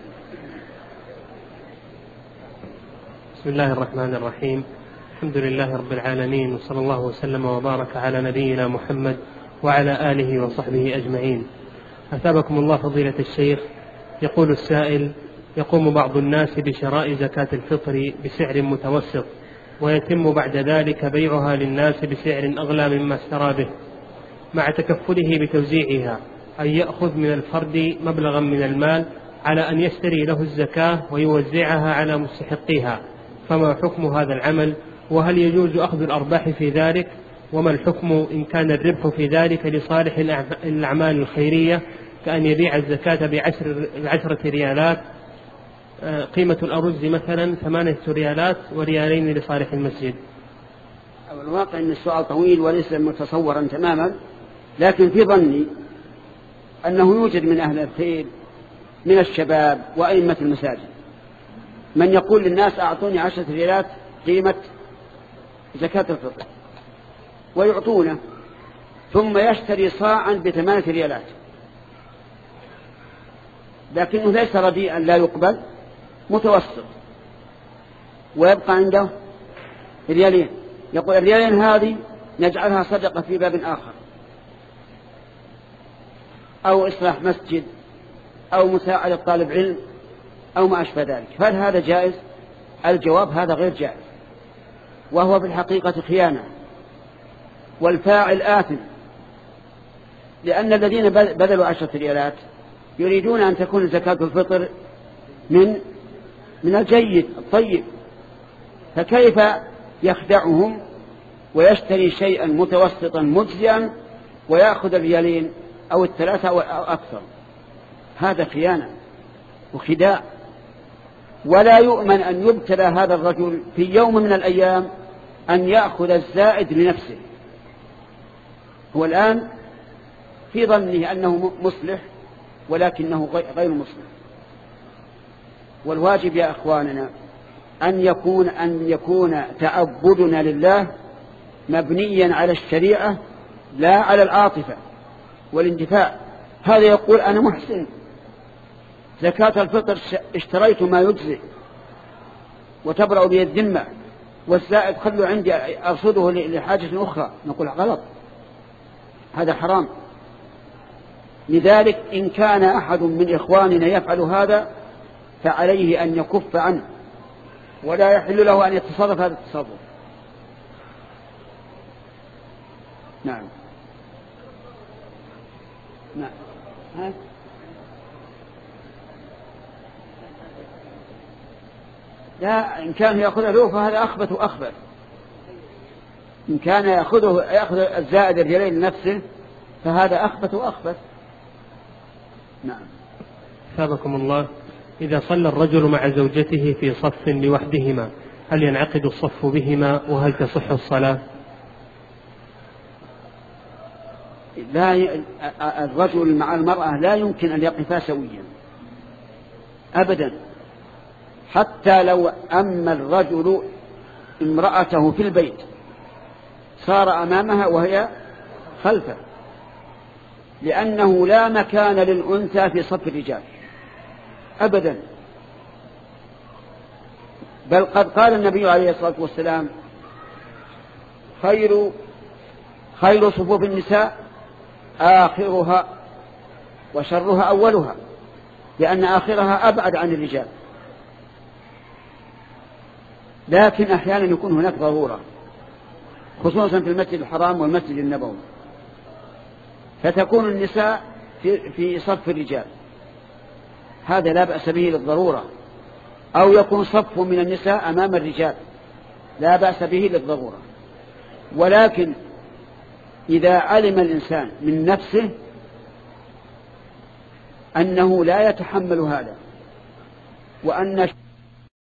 بسم الله الرحمن الرحيم. الحمد لله رب العالمين، وصلى الله وسلم وبارك على نبينا محمد وعلى آله وصحبه أجمعين. أثابكم الله فضيلة الشيخ. يقول السائل: يقوم بعض الناس بشراء زكاة الفطر بسعر متوسط ويتم بعد ذلك بيعها للناس بسعر أغلى مما اشترى به، مع تكفله بتوزيعها، أن يأخذ من الفرد مبلغا من المال على أن يشتري له الزكاة ويوزعها على مستحقيها، فما حكم هذا العمل؟ وهل يجوز أخذ الأرباح في ذلك؟ وما الحكم إن كان الربح في ذلك لصالح الأعمال الخيرية، كأن يبيع الزكاة بعشر بعشرة ريالات، قيمة الأرز مثلا ثمانية ريالات وريالين لصالح المسجد؟ الواقع أن السؤال طويل وليس متصورا تماما، لكن في ظني أنه يوجد من أهل الخير من الشباب وأئمة المساجد من يقول للناس أعطوني عشرة ريالات قيمة زكاة الفطر ويعطونه، ثم يشتري صاعا بثمانية ريالات، لكنه ليس رديئا لا يقبل، متوسط، ويبقى عنده ريالين. يقول الريالين هذه نجعلها صدقة في باب آخر، أو إصلاح مسجد، أو مساعدة طالب علم، أو ما أشبه ذلك. هل هذا جائز؟ الجواب هذا غير جائز، وهو في الحقيقة خيانة، والفاعل آثم، لأن الذين بذلوا عشرة ريالات يريدون أن تكون زكاة الفطر من من الجيد الطيب، فكيف يخدعهم ويشتري شيئا متوسطا مجزئا ويأخذ الريالين أو الثلاثة أو أكثر؟ هذا خيانة وخداع، ولا يؤمن أن يبتلى هذا الرجل في يوم من الأيام أن يأخذ الزائد لنفسه. هو الآن في ظنه أنه مصلح ولكنه غير مصلح. والواجب يا أخواننا أن يكون أن يكون تعبدنا لله مبنيا على الشريعة لا على العاطفة والاندفاع. هذا يقول أنا محسن، زكاة الفطر اشتريت ما يجزئ وتبرأ بي الذمة، والزائد خلوا عندي أرصده لحاجة أخرى. نقول غلط، هذا حرام. لذلك إن كان أحد من إخواننا يفعل هذا فعليه أن يكف عنه، ولا يحل له أن يتصرف هذا التصرف. نعم نعم ها؟ لا، إن كان يأخذه له فهذا أخبث وأخبث. إن كان يأخذه يأخذ الزائد الريالين لنفسه فهذا أخبث وأخبث. نعم. ثابكم الله، إذا صلى الرجل مع زوجته في صف لوحدهما هل ينعقد الصف بهما وهل تصح الصلاة؟ لا ي... الرجل مع المرأة لا يمكن أن يقفا سويا أبدا، حتى لو أما الرجل امرأته في البيت صار أمامها وهي خلفه، لأنه لا مكان للأنثى في صف الرجال أبدا. بل قد قال النبي عليه الصلاة والسلام خير خير صفوف النساء آخرها وشرها أولها، لأن آخرها أبعد عن الرجال. لكن أحيانا يكون هناك ضرورة، خصوصا في المسجد الحرام والمسجد النبوي، فتكون النساء في, في صف الرجال، هذا لا بأس به للضرورة. أو يكون صف من النساء أمام الرجال، لا بأس به للضرورة. ولكن إذا علم الإنسان من نفسه أنه لا يتحمل هذا، وأن